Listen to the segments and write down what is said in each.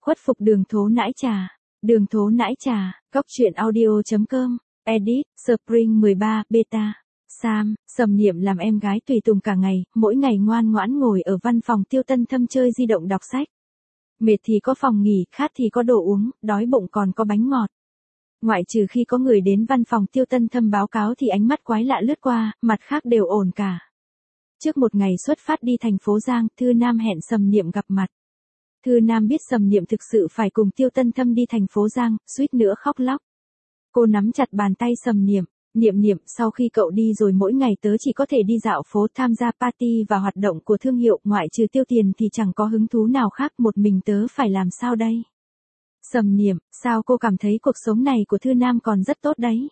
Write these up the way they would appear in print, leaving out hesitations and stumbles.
Khuất phục đường thố nãi trà. Đường thố nãi trà, góc truyện audio.com, edit, Spring 13, beta. Sam, Sầm Niệm làm em gái tùy tùng cả ngày, mỗi ngày ngoan ngoãn ngồi ở văn phòng Tiêu Tân Thâm chơi di động đọc sách. Mệt thì có phòng nghỉ, khát thì có đồ uống, đói bụng còn có bánh ngọt. Ngoại trừ khi có người đến văn phòng Tiêu Tân Thâm báo cáo thì ánh mắt quái lạ lướt qua, mặt khác đều ổn cả. Trước một ngày xuất phát đi thành phố Giang, Thư Nam hẹn Sầm Niệm gặp mặt. Thư Nam biết Sầm Niệm thực sự phải cùng Tiêu Tân Thâm đi thành phố Giang, suýt nữa khóc lóc. Cô nắm chặt bàn tay Sầm Niệm, Niệm, sau khi cậu đi rồi mỗi ngày tớ chỉ có thể đi dạo phố, tham gia party và hoạt động của thương hiệu, ngoại trừ tiêu tiền thì chẳng có hứng thú nào khác, một mình tớ phải làm sao đây? Sầm Niệm, sao cô cảm thấy cuộc sống này của Thư Nam còn rất tốt đấy?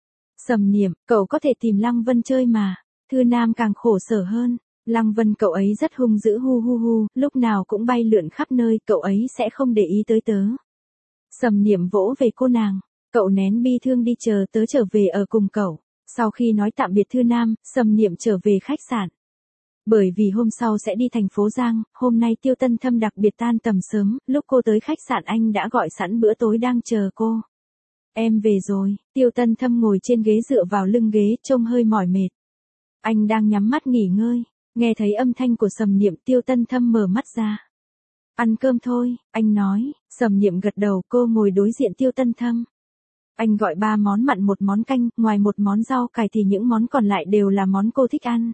Sầm Niệm, cậu có thể tìm Lăng Vân chơi mà. Thư Nam càng khổ sở hơn. Lăng Vân cậu ấy rất hung dữ, lúc nào cũng bay lượn khắp nơi, cậu ấy sẽ không để ý tới tớ. Sầm Niệm vỗ về cô nàng, cậu nén bi thương đi, chờ tớ trở về ở cùng cậu. Sau khi nói tạm biệt Thư Nam, Sầm Niệm trở về khách sạn. Bởi vì hôm sau sẽ đi thành phố Giang, hôm nay Tiêu Tân Thâm đặc biệt tan tầm sớm, lúc cô tới khách sạn anh đã gọi sẵn bữa tối đang chờ cô. Em về rồi, Tiêu Tân Thâm ngồi trên ghế dựa vào lưng ghế, trông hơi mỏi mệt. Anh đang nhắm mắt nghỉ ngơi. Nghe thấy âm thanh của Sầm Niệm, Tiêu Tân Thâm mở mắt ra. Ăn cơm thôi, anh nói. Sầm Niệm gật đầu, cô ngồi đối diện Tiêu Tân Thâm. Anh gọi 3 món mặn, 1 món canh, ngoài 1 món rau cải thì những món còn lại đều là món cô thích ăn.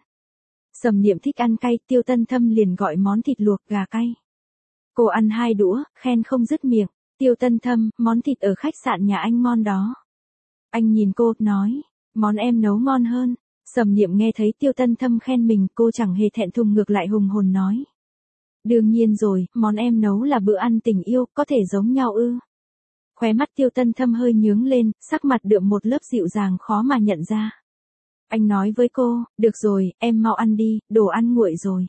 Sầm Niệm thích ăn cay, Tiêu Tân Thâm liền gọi món thịt luộc gà cay. Cô ăn 2 đũa, khen không dứt miệng. Tiêu Tân Thâm, món thịt ở khách sạn nhà anh ngon đó. Anh nhìn cô, nói, món em nấu ngon hơn. Sầm Niệm nghe thấy Tiêu Tân Thâm khen mình, cô chẳng hề thẹn thùng, ngược lại hùng hồn nói. Đương nhiên rồi, món em nấu là bữa ăn tình yêu, có thể giống nhau ư? Khóe mắt Tiêu Tân Thâm hơi nhướng lên, sắc mặt đượm một lớp dịu dàng khó mà nhận ra. Anh nói với cô, được rồi, em mau ăn đi, đồ ăn nguội rồi.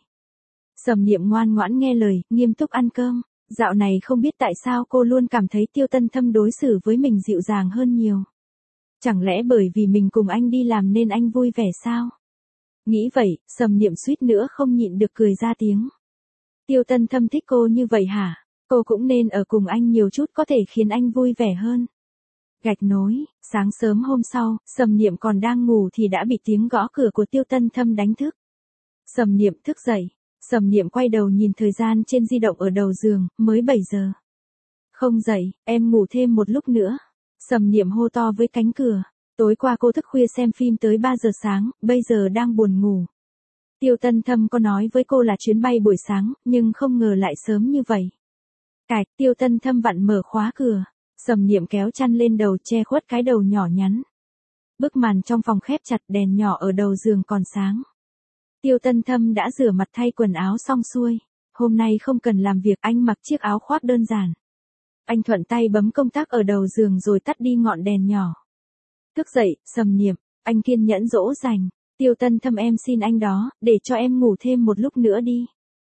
Sầm Niệm ngoan ngoãn nghe lời, nghiêm túc ăn cơm. Dạo này không biết tại sao cô luôn cảm thấy Tiêu Tân Thâm đối xử với mình dịu dàng hơn nhiều. Chẳng lẽ bởi vì mình cùng anh đi làm nên anh vui vẻ sao? Nghĩ vậy, Sầm Niệm suýt nữa không nhịn được cười ra tiếng. Tiêu Tân Thâm thích cô như vậy hả? Cô cũng nên ở cùng anh nhiều chút, có thể khiến anh vui vẻ hơn. Gạch nối, sáng sớm hôm sau, Sầm Niệm còn đang ngủ thì đã bị tiếng gõ cửa của Tiêu Tân Thâm đánh thức. Sầm Niệm thức dậy. Sầm Niệm quay đầu nhìn thời gian trên di động ở đầu giường, mới 7 giờ. Không dậy, em ngủ thêm một lúc nữa. Sầm Niệm hô to với cánh cửa. Tối qua cô thức khuya xem phim tới 3 giờ sáng, bây giờ đang buồn ngủ. Tiêu Tân Thâm có nói với cô là chuyến bay buổi sáng, nhưng không ngờ lại sớm như vậy. Cạch, Tiêu Tân Thâm vặn mở khóa cửa. Sầm Niệm kéo chăn lên đầu, che khuất cái đầu nhỏ nhắn. Bức màn trong phòng khép chặt, đèn nhỏ ở đầu giường còn sáng. Tiêu Tân Thâm đã rửa mặt thay quần áo xong xuôi. Hôm nay không cần làm việc, anh mặc chiếc áo khoác đơn giản. Anh thuận tay bấm công tắc ở đầu giường rồi tắt đi ngọn đèn nhỏ. Thức dậy, Sầm Niệm, anh kiên nhẫn dỗ dành. Tiêu Tân Thâm, em xin anh đó, để cho em ngủ thêm một lúc nữa đi.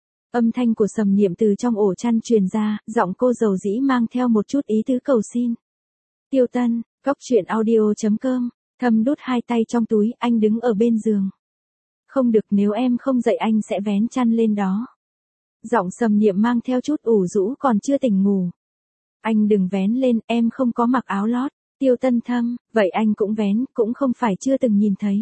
Âm thanh của Sầm Niệm từ trong ổ chăn truyền ra, giọng cô dầu dĩ mang theo một chút ý tứ cầu xin. Tiêu Tân, góc truyện audio.com, Thâm đút 2 tay trong túi, anh đứng ở bên giường. Không được, nếu em không dậy anh sẽ vén chăn lên đó. Giọng Sầm Niệm mang theo chút ủ rũ, còn chưa tỉnh ngủ. Anh đừng vén lên, em không có mặc áo lót. Tiêu Tân Thâm, vậy anh cũng vén, cũng không phải chưa từng nhìn thấy.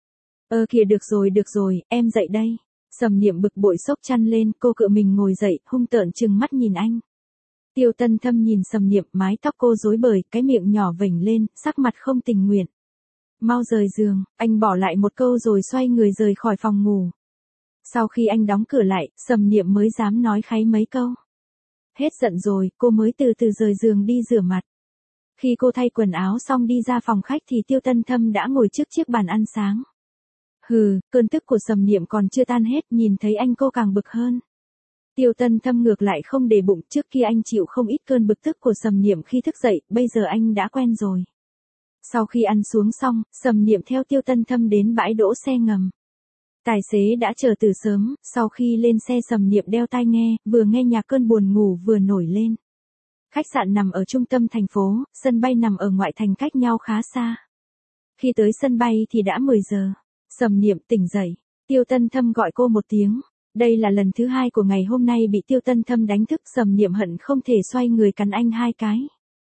Kìa, được rồi, em dậy đây. Sầm Niệm bực bội xốc chăn lên, cô cựa mình ngồi dậy, hung tợn trừng mắt nhìn anh. Tiêu Tân Thâm nhìn Sầm Niệm, mái tóc cô rối bời, cái miệng nhỏ vểnh lên, sắc mặt không tình nguyện. Mau rời giường, anh bỏ lại một câu rồi xoay người rời khỏi phòng ngủ. Sau khi anh đóng cửa lại, Sầm Niệm mới dám nói kháy mấy câu. Hết giận rồi, cô mới từ từ rời giường đi rửa mặt. Khi cô thay quần áo xong đi ra phòng khách thì Tiêu Tân Thâm đã ngồi trước chiếc bàn ăn sáng. Cơn tức của Sầm Niệm còn chưa tan hết, nhìn thấy anh cô càng bực hơn. Tiêu Tân Thâm ngược lại không để bụng, trước kia anh chịu không ít cơn bực tức của Sầm Niệm khi thức dậy, bây giờ anh đã quen rồi. Sau khi ăn xuống xong, Sầm Niệm theo Tiêu Tân Thâm đến bãi đỗ xe ngầm. Tài xế đã chờ từ sớm, sau khi lên xe Sầm Niệm đeo tai nghe, vừa nghe nhạc cơn buồn ngủ vừa nổi lên. Khách sạn nằm ở trung tâm thành phố, sân bay nằm ở ngoại thành cách nhau khá xa. Khi tới sân bay thì đã 10 giờ. Sầm Niệm tỉnh dậy. Tiêu Tân Thâm gọi cô một tiếng. Đây là lần thứ 2 của ngày hôm nay bị Tiêu Tân Thâm đánh thức, Sầm Niệm hận không thể xoay người cắn anh 2 cái.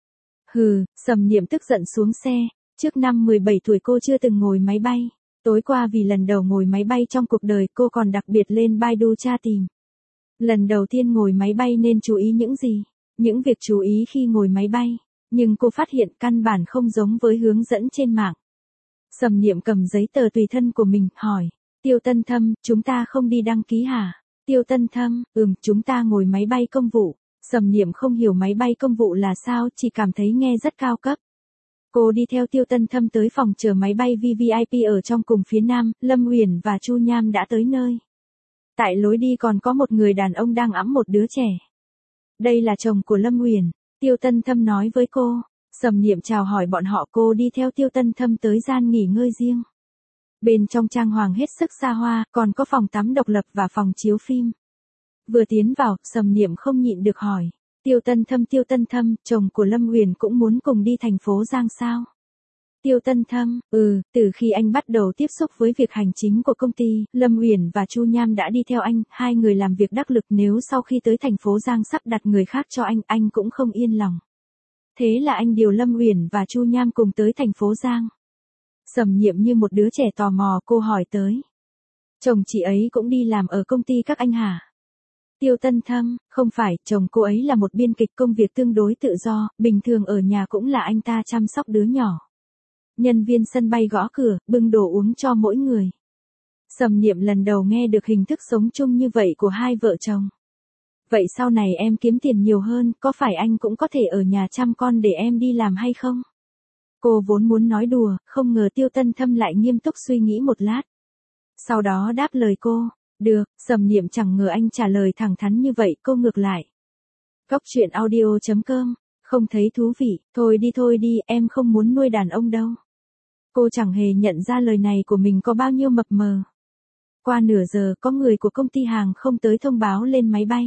Hừ, Sầm Niệm tức giận xuống xe, trước năm 17 tuổi cô chưa từng ngồi máy bay. Tối qua vì lần đầu ngồi máy bay trong cuộc đời cô còn đặc biệt lên Baidu tra tìm. Lần đầu tiên ngồi máy bay nên chú ý những gì? Những việc chú ý khi ngồi máy bay. Nhưng cô phát hiện căn bản không giống với hướng dẫn trên mạng. Sầm Niệm cầm giấy tờ tùy thân của mình, hỏi. Tiêu Tân Thâm, chúng ta không đi đăng ký hả? Tiêu Tân Thâm, chúng ta ngồi máy bay công vụ. Sầm Niệm không hiểu máy bay công vụ là sao, chỉ cảm thấy nghe rất cao cấp. Cô đi theo Tiêu Tân Thâm tới phòng chờ máy bay VVIP ở trong cùng phía nam, Lâm Uyển và Chu Nham đã tới nơi. Tại lối đi còn có một người đàn ông đang ẵm một đứa trẻ. Đây là chồng của Lâm Uyển, Tiêu Tân Thâm nói với cô. Sầm Niệm chào hỏi bọn họ, cô đi theo Tiêu Tân Thâm tới gian nghỉ ngơi riêng. Bên trong trang hoàng hết sức xa hoa, còn có phòng tắm độc lập và phòng chiếu phim. Vừa tiến vào, Sầm Niệm không nhịn được hỏi. Tiêu Tân Thâm, chồng của Lâm Uyển cũng muốn cùng đi thành phố Giang sao? Tiêu Tân Thâm, từ khi anh bắt đầu tiếp xúc với việc hành chính của công ty, Lâm Uyển và Chu Nham đã đi theo anh, hai người làm việc đắc lực, nếu sau khi tới thành phố Giang sắp đặt người khác cho anh cũng không yên lòng. Thế là anh điều Lâm Uyển và Chu Nham cùng tới thành phố Giang. Sầm Niệm như một đứa trẻ tò mò, cô hỏi tới. Chồng chị ấy cũng đi làm ở công ty các anh hả? Tiêu Tân Thâm, không phải, chồng cô ấy là một biên kịch, công việc tương đối tự do, bình thường ở nhà cũng là anh ta chăm sóc đứa nhỏ. Nhân viên sân bay gõ cửa, bưng đồ uống cho mỗi người. Sầm Niệm lần đầu nghe được hình thức sống chung như vậy của hai vợ chồng. Vậy sau này em kiếm tiền nhiều hơn, có phải anh cũng có thể ở nhà chăm con để em đi làm hay không? Cô vốn muốn nói đùa, không ngờ Tiêu Tân Thâm lại nghiêm túc suy nghĩ một lát. Sau đó đáp lời cô. Được, Sầm Niệm chẳng ngờ anh trả lời thẳng thắn như vậy, cô ngược lại. Cóc truyện audio.com, không thấy thú vị, thôi đi, em không muốn nuôi đàn ông đâu. Cô chẳng hề nhận ra lời này của mình có bao nhiêu mập mờ. Qua nửa giờ, có người của công ty hàng không tới thông báo lên máy bay.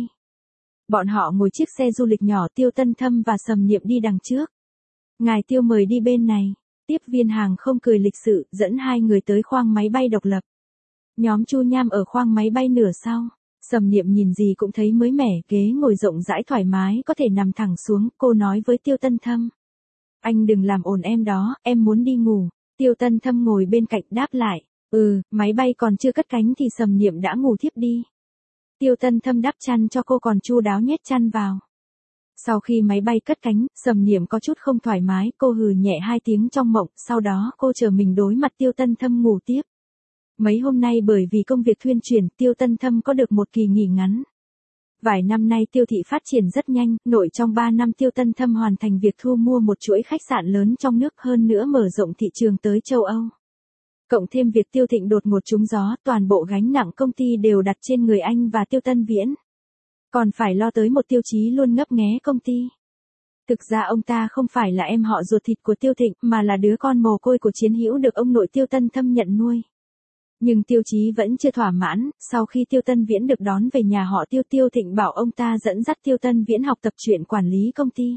Bọn họ ngồi chiếc xe du lịch nhỏ, Tiêu Tân Thâm và Sầm Niệm đi đằng trước. Ngài Tiêu mời đi bên này. Tiếp viên hàng không cười lịch sự, dẫn hai người tới khoang máy bay độc lập. Nhóm Chu Nham ở khoang máy bay nửa sau. Sầm Niệm nhìn gì cũng thấy mới mẻ, ghế ngồi rộng rãi thoải mái, có thể nằm thẳng xuống, cô nói với Tiêu Tân Thâm. Anh đừng làm ồn em đó, em muốn đi ngủ. Tiêu Tân Thâm ngồi bên cạnh đáp lại. Máy bay còn chưa cất cánh thì Sầm Niệm đã ngủ thiếp đi. Tiêu Tân Thâm đắp chăn cho cô còn chu đáo nhét chăn vào. Sau khi máy bay cất cánh, Sầm Niệm có chút không thoải mái, cô hừ nhẹ 2 tiếng trong mộng, sau đó cô chờ mình đối mặt Tiêu Tân Thâm ngủ tiếp. Mấy hôm nay bởi vì công việc thuyên chuyển, Tiêu Tân Thâm có được một kỳ nghỉ ngắn. Vài năm nay Tiêu thị phát triển rất nhanh, nội trong 3 năm Tiêu Tân Thâm hoàn thành việc thu mua một chuỗi khách sạn lớn trong nước, hơn nữa mở rộng thị trường tới châu Âu. Cộng thêm việc Tiêu Thịnh đột ngột trúng gió, toàn bộ gánh nặng công ty đều đặt trên người anh và Tiêu Tân Viễn. Còn phải lo tới một Tiêu Chí luôn ngấp nghé công ty. Thực ra ông ta không phải là em họ ruột thịt của Tiêu Thịnh, mà là đứa con mồ côi của chiến hữu được ông nội Tiêu Tân Thâm nhận nuôi. Nhưng Tiêu Chí vẫn chưa thỏa mãn, sau khi Tiêu Tân Viễn được đón về nhà họ Tiêu, Tiêu Thịnh bảo ông ta dẫn dắt Tiêu Tân Viễn học tập chuyện quản lý công ty.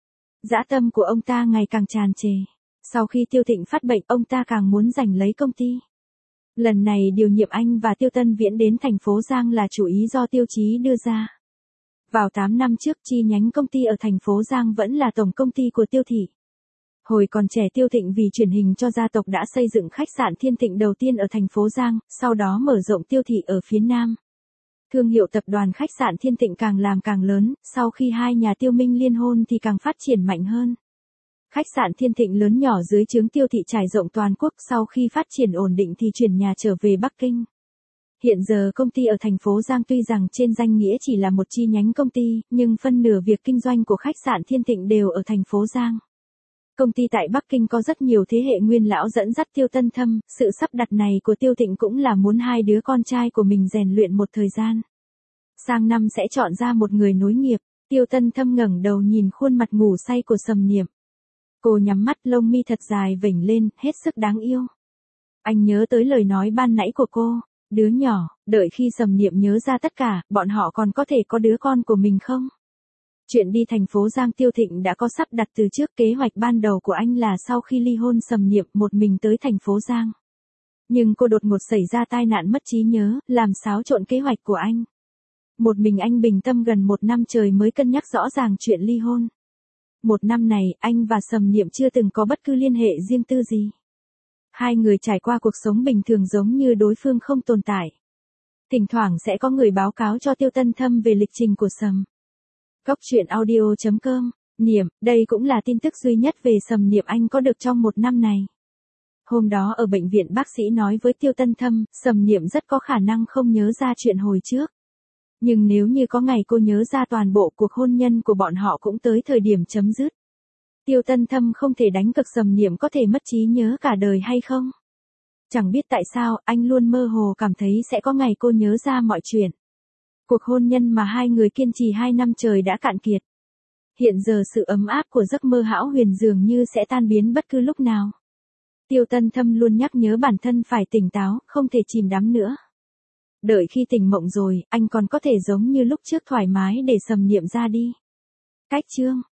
Dã tâm của ông ta ngày càng tràn trề. Sau khi Tiêu Thịnh phát bệnh, ông ta càng muốn giành lấy công ty. Lần này điều nhiệm anh và Tiêu Tân Viễn đến thành phố Giang là chủ ý do Tiêu Chí đưa ra. Vào 8 năm trước, chi nhánh công ty ở thành phố Giang vẫn là tổng công ty của Tiêu thị. Hồi còn trẻ Tiêu Thịnh vì truyền hình cho gia tộc đã xây dựng khách sạn Thiên Thịnh đầu tiên ở thành phố Giang, sau đó mở rộng Tiêu thị ở phía Nam. Thương hiệu tập đoàn khách sạn Thiên Thịnh càng làm càng lớn, sau khi hai nhà Tiêu Minh liên hôn thì càng phát triển mạnh hơn. Khách sạn Thiên Thịnh lớn nhỏ dưới trướng Tiêu thị trải rộng toàn quốc, sau khi phát triển ổn định thì chuyển nhà trở về Bắc Kinh. Hiện giờ công ty ở thành phố Giang tuy rằng trên danh nghĩa chỉ là một chi nhánh công ty, nhưng phân nửa việc kinh doanh của khách sạn Thiên Thịnh đều ở thành phố Giang. Công ty tại Bắc Kinh có rất nhiều thế hệ nguyên lão dẫn dắt Tiêu Tân Thâm, sự sắp đặt này của Tiêu Thịnh cũng là muốn hai đứa con trai của mình rèn luyện một thời gian. Sang năm sẽ chọn ra một người nối nghiệp. Tiêu Tân Thâm ngẩng đầu nhìn khuôn mặt ngủ say của Sầm Niệm. Cô nhắm mắt, lông mi thật dài vểnh lên, hết sức đáng yêu. Anh nhớ tới lời nói ban nãy của cô, đứa nhỏ, đợi khi Sầm Niệm nhớ ra tất cả, bọn họ còn có thể có đứa con của mình không? Chuyện đi thành phố Giang Tiêu Thịnh đã có sắp đặt từ trước, kế hoạch ban đầu của anh là sau khi ly hôn Sầm Niệm một mình tới thành phố Giang. Nhưng cô đột ngột xảy ra tai nạn mất trí nhớ, làm xáo trộn kế hoạch của anh. Một mình anh bình tâm gần 1 năm trời mới cân nhắc rõ ràng chuyện ly hôn. 1 năm này, anh và Sầm Niệm chưa từng có bất cứ liên hệ riêng tư gì. Hai người trải qua cuộc sống bình thường giống như đối phương không tồn tại. Thỉnh thoảng sẽ có người báo cáo cho Tiêu Tân Thâm về lịch trình của Sầm. Cóc truyện audio.com, Niệm, đây cũng là tin tức duy nhất về Sầm Niệm anh có được trong 1 năm này. Hôm đó ở bệnh viện bác sĩ nói với Tiêu Tân Thâm, Sầm Niệm rất có khả năng không nhớ ra chuyện hồi trước. Nhưng nếu như có ngày cô nhớ ra toàn bộ cuộc hôn nhân của bọn họ cũng tới thời điểm chấm dứt. Tiêu Tân Thâm không thể đánh cược Sầm Niệm có thể mất trí nhớ cả đời hay không. Chẳng biết tại sao, anh luôn mơ hồ cảm thấy sẽ có ngày cô nhớ ra mọi chuyện. Cuộc hôn nhân mà hai người kiên trì 2 năm trời đã cạn kiệt. Hiện giờ sự ấm áp của giấc mơ hão huyền dường như sẽ tan biến bất cứ lúc nào. Tiêu Tân Thâm luôn nhắc nhớ bản thân phải tỉnh táo, không thể chìm đắm nữa. Đợi khi tỉnh mộng rồi, anh còn có thể giống như lúc trước thoải mái để Sầm Niệm ra đi. Cách chương